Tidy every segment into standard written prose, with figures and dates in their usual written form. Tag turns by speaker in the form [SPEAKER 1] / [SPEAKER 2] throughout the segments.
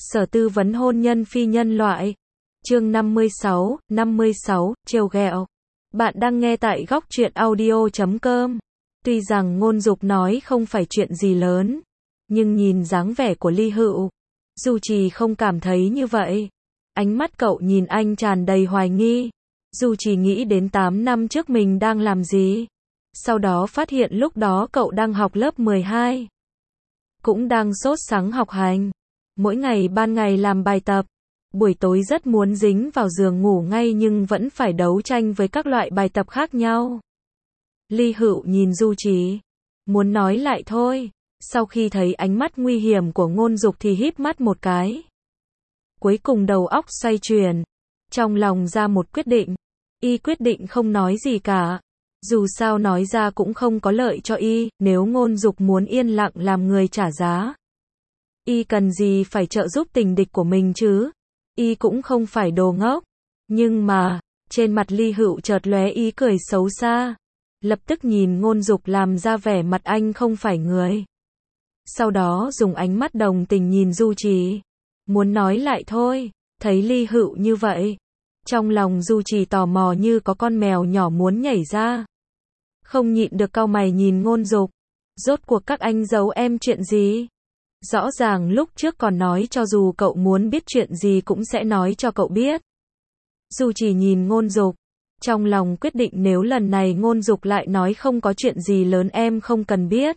[SPEAKER 1] Sở tư vấn hôn nhân phi nhân loại. Chương 56, trêu ghẹo. Bạn đang nghe tại góc truyện audio.com. Tuy rằng Ngôn Dục nói không phải chuyện gì lớn, nhưng nhìn dáng vẻ của Ly Hựu, Du Trì không cảm thấy như vậy. Ánh mắt cậu nhìn anh tràn đầy hoài nghi. Du Trì nghĩ đến 8 năm trước mình đang làm gì. Sau đó phát hiện lúc đó cậu đang học lớp 12. Cũng đang sốt sắng học hành. Mỗi ngày ban ngày làm bài tập, buổi tối rất muốn dính vào giường ngủ ngay nhưng vẫn phải đấu tranh với các loại bài tập khác nhau. Ly Hựu nhìn Du Trì, muốn nói lại thôi, sau khi thấy ánh mắt nguy hiểm của Ngôn Dục thì híp mắt một cái. Cuối cùng đầu óc xoay chuyển, trong lòng ra một quyết định, y quyết định không nói gì cả. Dù sao nói ra cũng không có lợi cho y, nếu Ngôn Dục muốn yên lặng làm người trả giá. Y cần gì phải trợ giúp tình địch của mình chứ? Y cũng không phải đồ ngốc. Nhưng mà, trên mặt Ly Hựu chợt lóe ý cười xấu xa. Lập tức nhìn Ngôn Dục làm ra vẻ mặt anh không phải người. Sau đó dùng ánh mắt đồng tình nhìn Du Trì. Muốn nói lại thôi, thấy Ly Hựu như vậy. Trong lòng Du Trì tò mò như có con mèo nhỏ muốn nhảy ra. Không nhịn được cau mày nhìn Ngôn Dục. Rốt cuộc các anh giấu em chuyện gì? Rõ ràng lúc trước còn nói cho dù cậu muốn biết chuyện gì cũng sẽ nói cho cậu biết. Du Trì nhìn Ngôn Dục, trong lòng quyết định nếu lần này Ngôn Dục lại nói không có chuyện gì lớn em không cần biết.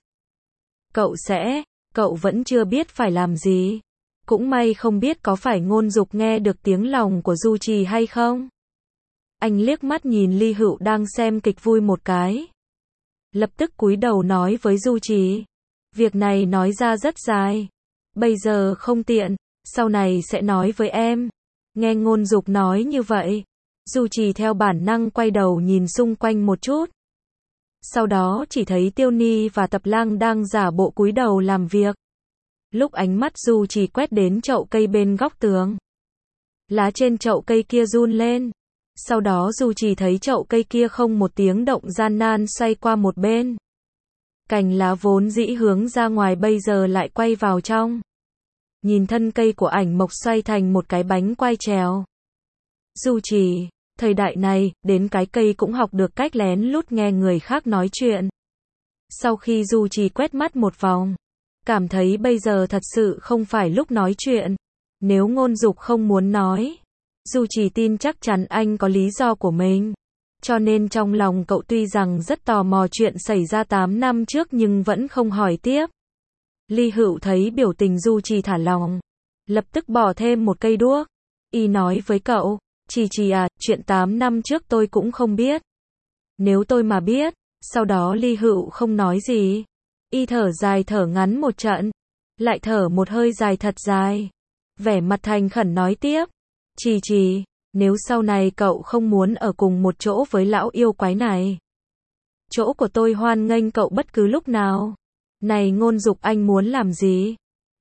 [SPEAKER 1] Cậu vẫn chưa biết phải làm gì. Cũng may không biết có phải Ngôn Dục nghe được tiếng lòng của Du Trì hay không. Anh liếc mắt nhìn Ly Hựu đang xem kịch vui một cái. Lập tức cúi đầu nói với Du Trì. Việc này nói ra rất dài. Bây giờ không tiện, sau này sẽ nói với em. Nghe Ngôn Dục nói như vậy, Du Trì theo bản năng quay đầu nhìn xung quanh một chút. Sau đó chỉ thấy Tiêu Ni và Tập Lang đang giả bộ cúi đầu làm việc. Lúc ánh mắt Du Trì quét đến chậu cây bên góc tường, lá trên chậu cây kia run lên. Sau đó Du Trì thấy chậu cây kia không một tiếng động gian nan xoay qua một bên. Cành lá vốn dĩ hướng ra ngoài bây giờ lại quay vào trong. Nhìn thân cây của ảnh mộc xoay thành một cái bánh quai trèo. Du Trì, thời đại này, đến cái cây cũng học được cách lén lút nghe người khác nói chuyện. Sau khi Du Trì quét mắt một vòng, cảm thấy bây giờ thật sự không phải lúc nói chuyện. Nếu Ngôn Dục không muốn nói, Du Trì tin chắc chắn anh có lý do của mình. Cho nên trong lòng cậu tuy rằng rất tò mò chuyện xảy ra 8 năm trước nhưng vẫn không hỏi tiếp. Ly Hựu thấy biểu tình Du Trì thả lỏng, lập tức bỏ thêm một cây đuốc. Y nói với cậu, Trì à, chuyện 8 năm trước tôi cũng không biết. Nếu tôi mà biết, sau đó Ly Hựu không nói gì. Y thở dài thở ngắn một trận, lại thở một hơi dài thật dài. Vẻ mặt thành khẩn nói tiếp, Trì, nếu sau này cậu không muốn ở cùng một chỗ với lão yêu quái này, chỗ của tôi hoan nghênh cậu bất cứ lúc nào. Này Ngôn Dục, anh muốn làm gì?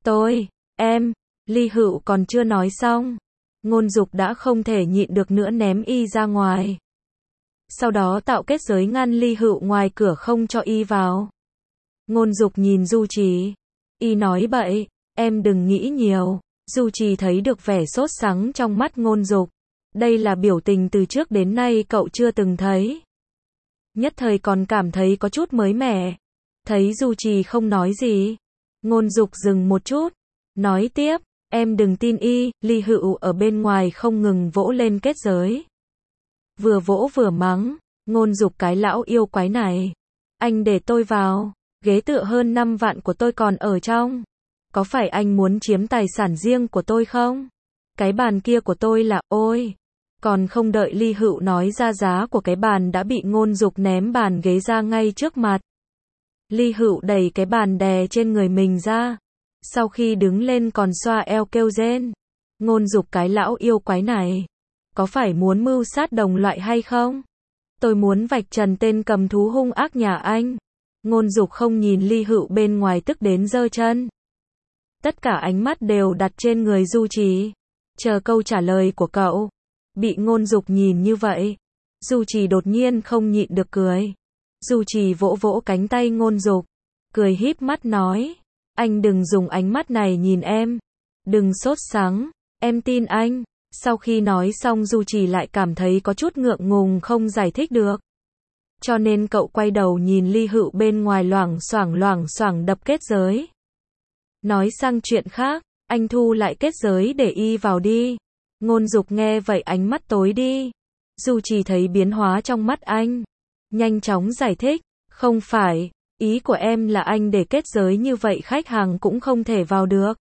[SPEAKER 1] Ly Hựu còn chưa nói xong. Ngôn Dục đã không thể nhịn được nữa ném y ra ngoài. Sau đó tạo kết giới ngăn Ly Hựu ngoài cửa không cho y vào. Ngôn Dục nhìn Du Trì. Y nói bậy, em đừng nghĩ nhiều. Du Trì thấy được vẻ sốt sắng trong mắt Ngôn Dục. Đây là biểu tình từ trước đến nay cậu chưa từng thấy. Nhất thời còn cảm thấy có chút mới mẻ. Thấy Du Trì không nói gì, Ngôn Dục dừng một chút, nói tiếp, em đừng tin y. Ly Hựu ở bên ngoài không ngừng vỗ lên kết giới. Vừa vỗ vừa mắng, Ngôn Dục cái lão yêu quái này. Anh để tôi vào, ghế tựa hơn 5 vạn của tôi còn ở trong. Có phải anh muốn chiếm tài sản riêng của tôi không? Cái bàn kia của tôi là, ôi. Còn không đợi Ly Hựu nói ra giá của cái bàn đã bị Ngôn Dục ném bàn ghế ra ngay trước mặt. Ly Hựu đẩy cái bàn đè trên người mình ra. Sau khi đứng lên còn xoa eo kêu rên. Ngôn Dục cái lão yêu quái này. Có phải muốn mưu sát đồng loại hay không? Tôi muốn vạch trần tên cầm thú hung ác nhà anh. Ngôn Dục không nhìn Ly Hựu bên ngoài tức đến giơ chân. Tất cả ánh mắt đều đặt trên người Du Trì. Chờ câu trả lời của cậu. Bị Ngôn Dục nhìn như vậy, Du Trì đột nhiên không nhịn được cười. Du Trì vỗ vỗ cánh tay Ngôn Dục, cười híp mắt nói, anh đừng dùng ánh mắt này nhìn em. Đừng sốt sắng, em tin anh. Sau khi nói xong Du Trì lại cảm thấy có chút ngượng ngùng không giải thích được. Cho nên cậu quay đầu nhìn Ly Hựu bên ngoài loảng xoảng đập kết giới. Nói sang chuyện khác, anh thu lại kết giới để y vào đi. Ngôn Dục nghe vậy ánh mắt tối đi. Du Trì thấy biến hóa trong mắt anh. Nhanh chóng giải thích, không phải, ý của em là anh để kết giới như vậy khách hàng cũng không thể vào được.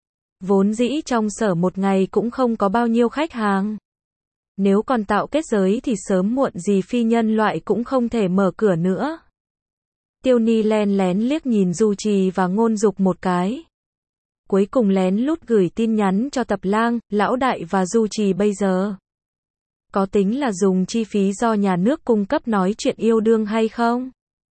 [SPEAKER 1] Vốn dĩ trong sở một ngày cũng không có bao nhiêu khách hàng. Nếu còn tạo kết giới thì sớm muộn gì phi nhân loại cũng không thể mở cửa nữa. Tiêu Ni len lén liếc nhìn Du Trì và Ngôn Dục một cái. Cuối cùng lén lút gửi tin nhắn cho Tập Lang, Lão Đại và Du Trì bây giờ. Có tính là dùng chi phí do nhà nước cung cấp nói chuyện yêu đương hay không?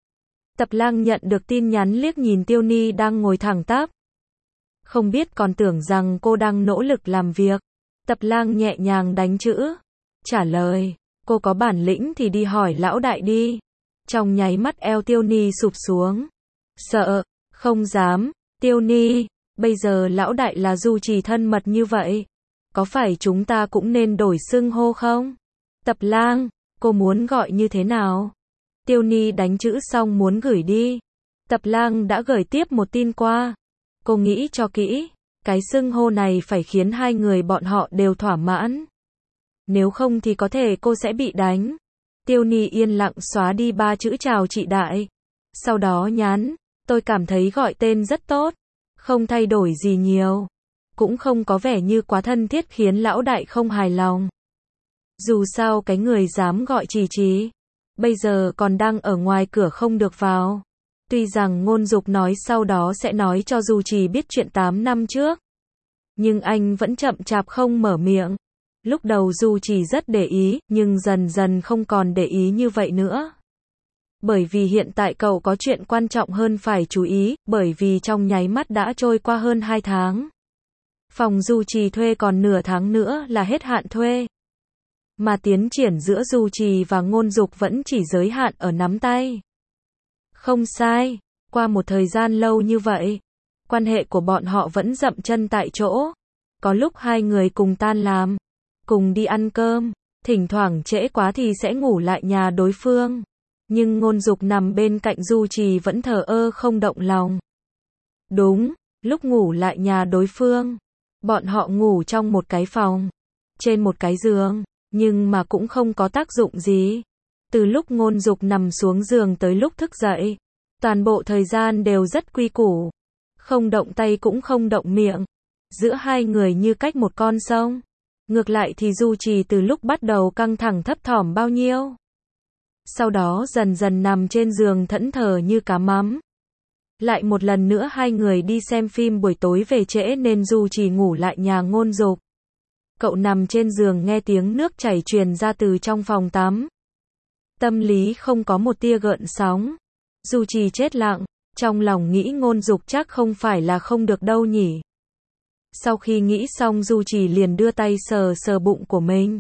[SPEAKER 1] Tập Lang nhận được tin nhắn liếc nhìn Tiêu Ni đang ngồi thẳng tắp. Không biết còn tưởng rằng cô đang nỗ lực làm việc. Tập Lang nhẹ nhàng đánh chữ. Trả lời, cô có bản lĩnh thì đi hỏi Lão Đại đi. Trong nháy mắt eo Tiêu Ni sụp xuống. Sợ, không dám, Tiêu Ni, bây giờ Lão Đại là Du Trì thân mật như vậy. Có phải chúng ta cũng nên đổi xưng hô không? Tập Lang, cô muốn gọi như thế nào? Tiêu Ni đánh chữ xong muốn gửi đi. Tập Lang đã gửi tiếp một tin qua. Cô nghĩ cho kỹ, cái xưng hô này phải khiến hai người bọn họ đều thỏa mãn. Nếu không thì có thể cô sẽ bị đánh. Tiêu Ni yên lặng xóa đi 3 chữ chào chị Đại. Sau đó nhắn, tôi cảm thấy gọi tên rất tốt. Không thay đổi gì nhiều. Cũng không có vẻ như quá thân thiết khiến Lão Đại không hài lòng. Dù sao cái người dám gọi Trì, bây giờ còn đang ở ngoài cửa không được vào. Tuy rằng Ngôn Dục nói sau đó sẽ nói cho Du Trì biết chuyện 8 năm trước. Nhưng anh vẫn chậm chạp không mở miệng. Lúc đầu Du Trì rất để ý, nhưng dần dần không còn để ý như vậy nữa. Bởi vì hiện tại cậu có chuyện quan trọng hơn phải chú ý, bởi vì trong nháy mắt đã trôi qua hơn 2 tháng. Phòng Du Trì thuê còn nửa tháng nữa là hết hạn thuê. Mà tiến triển giữa Du Trì và Ngôn Dục vẫn chỉ giới hạn ở nắm tay. Không sai, qua một thời gian lâu như vậy, quan hệ của bọn họ vẫn dậm chân tại chỗ. Có lúc hai người cùng tan làm, cùng đi ăn cơm, thỉnh thoảng trễ quá thì sẽ ngủ lại nhà đối phương. Nhưng Ngôn Dục nằm bên cạnh Du Trì vẫn thờ ơ không động lòng. Đúng, lúc ngủ lại nhà đối phương, bọn họ ngủ trong một cái phòng, trên một cái giường, nhưng mà cũng không có tác dụng gì. Từ lúc Ngôn Dục nằm xuống giường tới lúc thức dậy, toàn bộ thời gian đều rất quy củ. Không động tay cũng không động miệng. Giữa hai người như cách một con sông. Ngược lại thì Du Trì từ lúc bắt đầu căng thẳng thấp thỏm bao nhiêu. Sau đó dần dần nằm trên giường thẫn thờ như cá mắm. Lại một lần nữa hai người đi xem phim buổi tối về trễ nên Du Trì ngủ lại nhà Ngôn Dục. Cậu nằm trên giường nghe tiếng nước chảy truyền ra từ trong phòng tắm. Tâm lý không có một tia gợn sóng. Du Trì chết lặng, trong lòng nghĩ Ngôn Dục chắc không phải là không được đâu nhỉ. Sau khi nghĩ xong Du Trì liền đưa tay sờ sờ bụng của mình.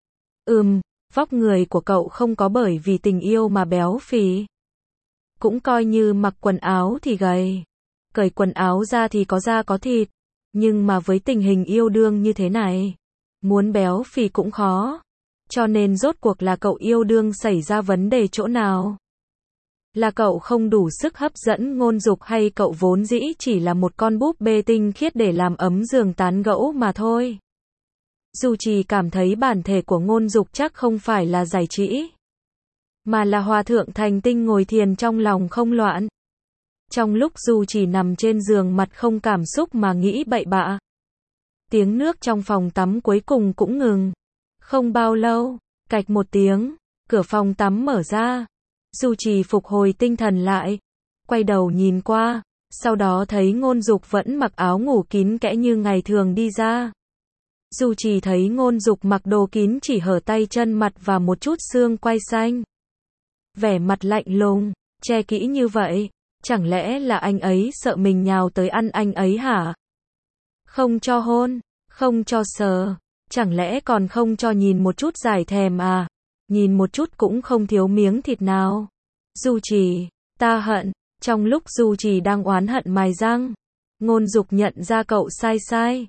[SPEAKER 1] Vóc người của cậu không có bởi vì tình yêu mà béo phì. Cũng coi như mặc quần áo thì gầy. Cởi quần áo ra thì có da có thịt. Nhưng mà với tình hình yêu đương như thế này, muốn béo phì cũng khó. Cho nên rốt cuộc là cậu yêu đương xảy ra vấn đề chỗ nào? Là cậu không đủ sức hấp dẫn Ngôn Dục hay cậu vốn dĩ chỉ là một con búp bê tinh khiết để làm ấm giường tán gẫu mà thôi? Du Trì cảm thấy bản thể của Ngôn Dục chắc không phải là giải trí, mà là hòa thượng thành tinh ngồi thiền trong lòng không loạn. Trong lúc Du Trì nằm trên giường mặt không cảm xúc mà nghĩ bậy bạ, tiếng nước trong phòng tắm cuối cùng cũng ngừng. Không bao lâu, cạch một tiếng, cửa phòng tắm mở ra. Du Trì phục hồi tinh thần lại, quay đầu nhìn qua, sau đó thấy Ngôn Dục vẫn mặc áo ngủ kín kẽ như ngày thường đi ra. Du Trì thấy Ngôn Dục mặc đồ kín chỉ hở tay chân mặt và một chút xương quai xanh. Vẻ mặt lạnh lùng, che kỹ như vậy, chẳng lẽ là anh ấy sợ mình nhào tới ăn anh ấy hả? Không cho hôn, không cho sờ, chẳng lẽ còn không cho nhìn một chút giải thèm à? Nhìn một chút cũng không thiếu miếng thịt nào. Du Trì, ta hận. Trong lúc Du Trì đang oán hận mài răng, Ngôn Dục nhận ra cậu sai.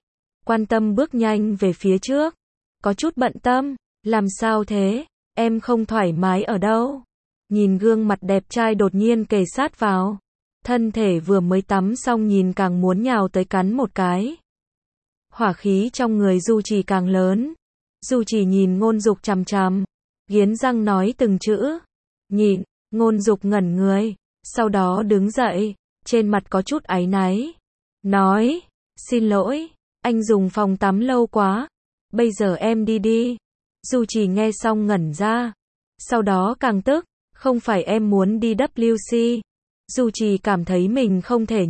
[SPEAKER 1] quan tâm bước nhanh về phía trước. Có chút bận tâm, làm sao thế, em không thoải mái ở đâu? Nhìn gương mặt đẹp trai đột nhiên kề sát vào. Thân thể vừa mới tắm xong nhìn càng muốn nhào tới cắn một cái. Hỏa khí trong người Du Trì càng lớn. Du Trì nhìn Ngôn Dục chằm chằm, nghiến răng nói từng chữ. Nhịn, Ngôn Dục ngẩn người, sau đó đứng dậy, trên mặt có chút áy náy. Nói, xin lỗi, anh dùng phòng tắm lâu quá, bây giờ em đi đi. Du Trì nghe xong ngẩn ra, sau đó càng tức, không phải em muốn đi WC. Du Trì cảm thấy mình không thể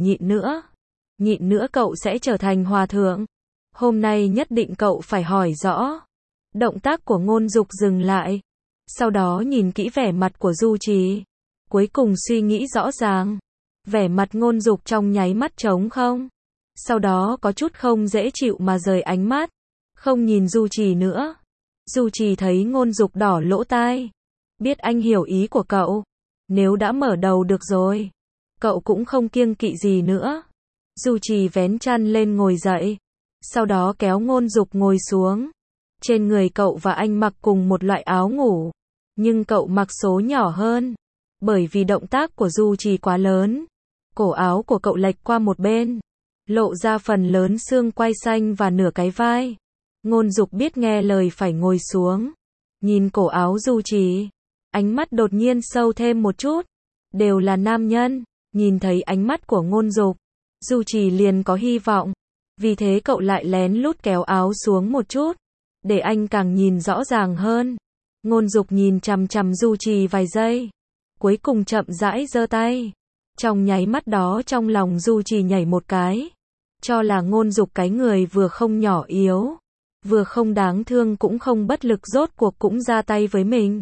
[SPEAKER 1] nhịn nữa cậu sẽ trở thành hòa thượng. Hôm nay nhất định cậu phải hỏi rõ. Động tác của Ngôn Dục dừng lại, sau đó nhìn kỹ vẻ mặt của Du Trì, cuối cùng suy nghĩ rõ ràng. Vẻ mặt Ngôn Dục trong nháy mắt trống không, sau đó có chút không dễ chịu mà rời ánh mắt, không nhìn Du Trì nữa. Du Trì thấy Ngôn Dục đỏ lỗ tai, biết anh hiểu ý của cậu, nếu đã mở đầu được rồi, cậu cũng không kiêng kỵ gì nữa. Du Trì vén chăn lên ngồi dậy, sau đó kéo Ngôn Dục ngồi xuống. Trên người cậu và anh mặc cùng một loại áo ngủ, nhưng cậu mặc số nhỏ hơn, bởi vì động tác của Du Trì quá lớn. Cổ áo của cậu lệch qua một bên, lộ ra phần lớn xương quai xanh và nửa cái vai. Ngôn Dục biết nghe lời phải ngồi xuống, nhìn cổ áo Du Trì, ánh mắt đột nhiên sâu thêm một chút. Đều là nam nhân, nhìn thấy ánh mắt của Ngôn Dục, Du Trì liền có hy vọng, vì thế cậu lại lén lút kéo áo xuống một chút, để anh càng nhìn rõ ràng hơn. Ngôn Dục nhìn chằm chằm Du Trì vài giây, cuối cùng chậm rãi giơ tay. Trong nháy mắt đó trong lòng Du Trì nhảy một cái, cho là Ngôn Dục cái người vừa không nhỏ yếu, vừa không đáng thương cũng không bất lực rốt cuộc cũng ra tay với mình.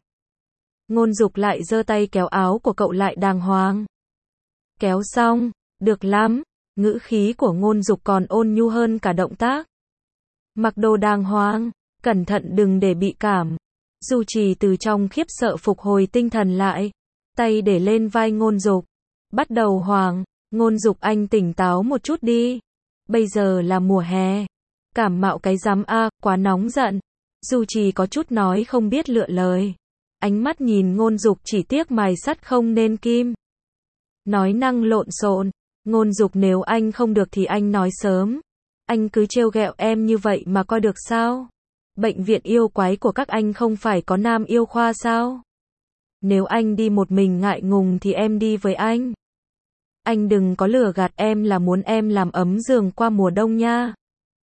[SPEAKER 1] Ngôn Dục lại giơ tay kéo áo của cậu lại đàng hoàng. Kéo xong, được lắm, ngữ khí của Ngôn Dục còn ôn nhu hơn cả động tác. Mặc đồ đàng hoàng, cẩn thận đừng để bị cảm. Du Trì từ trong khiếp sợ phục hồi tinh thần lại, tay để lên vai Ngôn Dục, bắt đầu hoàng. Ngôn Dục anh tỉnh táo một chút đi, bây giờ là mùa hè, cảm mạo cái rắm a, quá nóng giận. Du Trì có chút nói không biết lựa lời, ánh mắt nhìn Ngôn Dục chỉ tiếc mài sắt không nên kim. Nói năng lộn xộn. Ngôn Dục nếu anh không được thì anh nói sớm, anh cứ trêu ghẹo em như vậy mà coi được sao? Bệnh viện yêu quái của các anh không phải có nam yêu khoa sao? Nếu anh đi một mình ngại ngùng thì em đi với anh. Anh đừng có lừa gạt em là muốn em làm ấm giường qua mùa đông nha.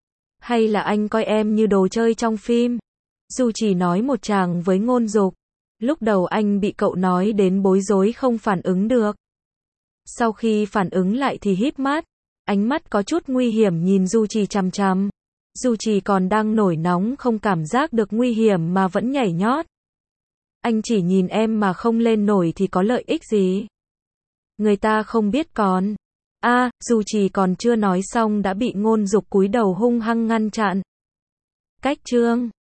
[SPEAKER 1] Hay là anh coi em như đồ chơi trong phim? Du Trì nói một tràng với Ngôn Dục. Lúc đầu anh bị cậu nói đến bối rối không phản ứng được. Sau khi phản ứng lại thì híp mắt, ánh mắt có chút nguy hiểm nhìn Du Trì chằm chằm. Du Trì còn đang nổi nóng không cảm giác được nguy hiểm mà vẫn nhảy nhót. Anh chỉ nhìn em mà không lên nổi thì có lợi ích gì? Người ta không biết còn. Du Trì còn chưa nói xong đã bị Ngôn Dục cúi đầu hung hăng ngăn chặn. Cách chương